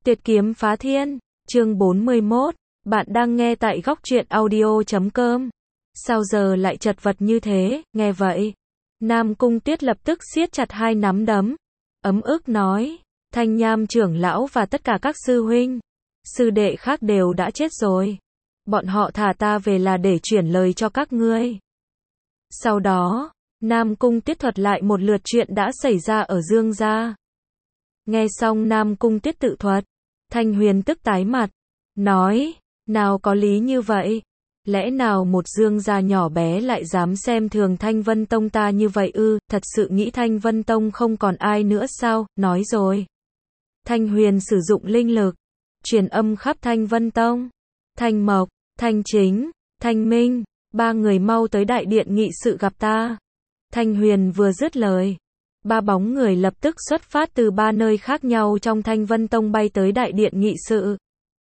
Tuyệt kiếm phá thiên, chương 41, bạn đang nghe tại góc truyện audio.com. Sao giờ lại chật vật như thế, nghe vậy. Nam Cung Tuyết lập tức siết chặt hai nắm đấm, ấm ức nói, Thanh Nham trưởng lão và tất cả các sư huynh, sư đệ khác đều đã chết rồi. Bọn họ thả ta về là để chuyển lời cho các ngươi. Sau đó, Nam Cung Tuyết thuật lại một lượt chuyện đã xảy ra ở Dương gia. Nghe xong Nam Cung Tuyết tự thuật, Thanh Huyền tức tái mặt, nói, nào có lý như vậy, lẽ nào một Dương gia nhỏ bé lại dám xem thường Thanh Vân Tông ta như vậy ư, thật sự nghĩ Thanh Vân Tông không còn ai nữa sao, nói rồi. Thanh Huyền sử dụng linh lực, truyền âm khắp Thanh Vân Tông, Thanh Mộc, Thanh Chính, Thanh Minh, ba người mau tới đại điện nghị sự gặp ta. Thanh Huyền vừa dứt lời, ba bóng người lập tức xuất phát từ ba nơi khác nhau trong Thanh Vân Tông bay tới đại điện nghị sự.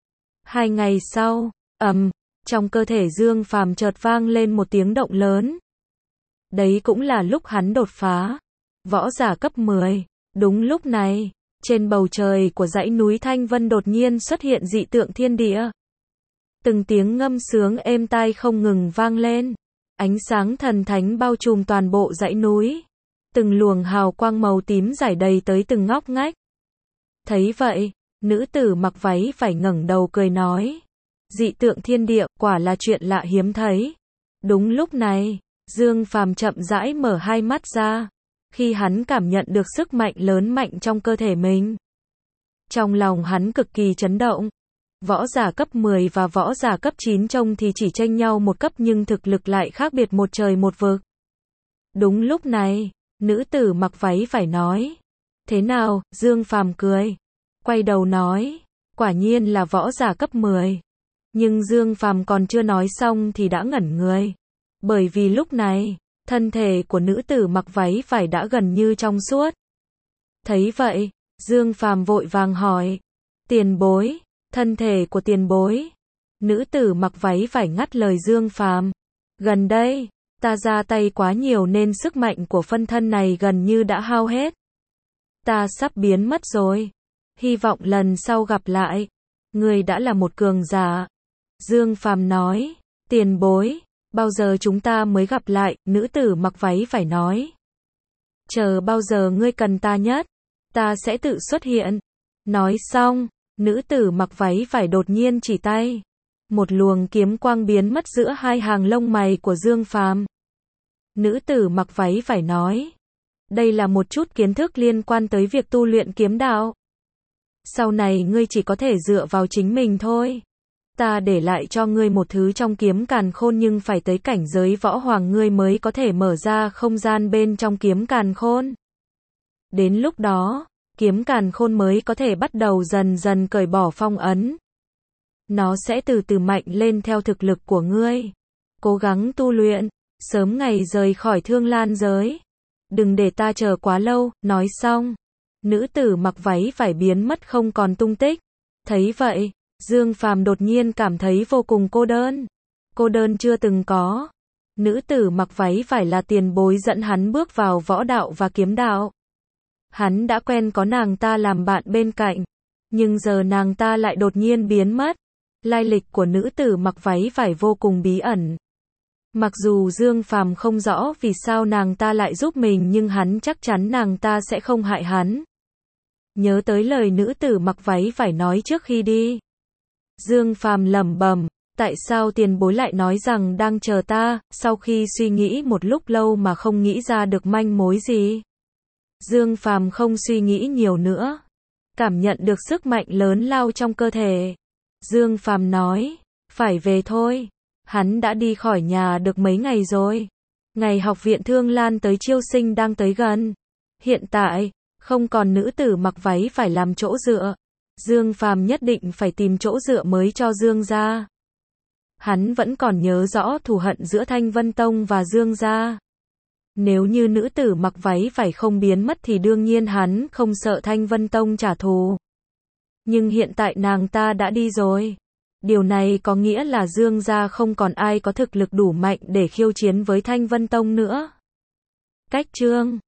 2 ngày sau, trong cơ thể Dương Phàm chợt vang lên một tiếng động lớn. Đấy cũng là lúc hắn đột phá, võ giả cấp 10. Đúng lúc này, trên bầu trời của dãy núi Thanh Vân đột nhiên xuất hiện dị tượng thiên địa. Từng tiếng ngâm sướng êm tai không ngừng vang lên, ánh sáng thần thánh bao trùm toàn bộ dãy núi. Từng luồng hào quang màu tím rải đầy tới từng ngóc ngách. Thấy vậy, nữ tử mặc váy phải ngẩng đầu cười nói, dị tượng thiên địa quả là chuyện lạ hiếm thấy. Đúng lúc này, Dương Phàm chậm rãi mở hai mắt ra, khi hắn cảm nhận được sức mạnh lớn mạnh trong cơ thể mình. Trong lòng hắn cực kỳ chấn động. Võ giả cấp 10 và võ giả cấp 9 trông thì chỉ chênh nhau một cấp nhưng thực lực lại khác biệt một trời một vực. Đúng lúc này, nữ tử mặc váy phải nói, thế nào, Dương Phàm cười, quay đầu nói, quả nhiên là võ giả cấp 10. Nhưng Dương Phàm còn chưa nói xong thì đã ngẩn người, bởi vì lúc này, thân thể của nữ tử mặc váy phải đã gần như trong suốt. Thấy vậy, Dương Phàm vội vàng hỏi, tiền bối, thân thể của tiền bối. Nữ tử mặc váy phải ngắt lời Dương Phàm, gần đây, ta ra tay quá nhiều nên sức mạnh của phân thân này gần như đã hao hết. Ta sắp biến mất rồi. Hy vọng lần sau gặp lại, ngươi đã là một cường giả. Dương Phàm nói, tiền bối, bao giờ chúng ta mới gặp lại, nữ tử mặc váy phải nói. Chờ bao giờ ngươi cần ta nhất, ta sẽ tự xuất hiện. Nói xong, nữ tử mặc váy phải đột nhiên chỉ tay. Một luồng kiếm quang biến mất giữa hai hàng lông mày của Dương Phàm. Nữ tử mặc váy phải nói, đây là một chút kiến thức liên quan tới việc tu luyện kiếm đạo. Sau này ngươi chỉ có thể dựa vào chính mình thôi. Ta để lại cho ngươi một thứ trong kiếm càn khôn nhưng phải tới cảnh giới võ hoàng ngươi mới có thể mở ra không gian bên trong kiếm càn khôn. Đến lúc đó, kiếm càn khôn mới có thể bắt đầu dần dần cởi bỏ phong ấn. Nó sẽ từ từ mạnh lên theo thực lực của ngươi. Cố gắng tu luyện, sớm ngày rời khỏi Thương Lan giới. Đừng để ta chờ quá lâu, nói xong. Nữ tử mặc váy phải biến mất không còn tung tích. Thấy vậy, Dương Phàm đột nhiên cảm thấy vô cùng cô đơn. Cô đơn chưa từng có. Nữ tử mặc váy phải là tiền bối dẫn hắn bước vào võ đạo và kiếm đạo. Hắn đã quen có nàng ta làm bạn bên cạnh. Nhưng giờ nàng ta lại đột nhiên biến mất. Lai lịch của nữ tử mặc váy phải vô cùng bí ẩn. Mặc dù Dương Phàm không rõ vì sao nàng ta lại giúp mình nhưng hắn chắc chắn nàng ta sẽ không hại hắn. Nhớ tới lời nữ tử mặc váy phải nói trước khi đi. Dương Phàm lẩm bẩm, tại sao tiền bối lại nói rằng đang chờ ta, sau khi suy nghĩ một lúc lâu mà không nghĩ ra được manh mối gì. Dương Phàm không suy nghĩ nhiều nữa. Cảm nhận được sức mạnh lớn lao trong cơ thể. Dương Phàm nói, phải về thôi. Hắn đã đi khỏi nhà được mấy ngày rồi. Ngày học viện Thương Lan tới chiêu sinh đang tới gần. Hiện tại, không còn nữ tử mặc váy phải làm chỗ dựa. Dương Phàm nhất định phải tìm chỗ dựa mới cho Dương gia. Hắn vẫn còn nhớ rõ thù hận giữa Thanh Vân Tông và Dương gia. Nếu như nữ tử mặc váy phải không biến mất thì đương nhiên hắn không sợ Thanh Vân Tông trả thù. Nhưng hiện tại nàng ta đã đi rồi. Điều này có nghĩa là Dương gia không còn ai có thực lực đủ mạnh để khiêu chiến với Thanh Vân Tông nữa. Cách chương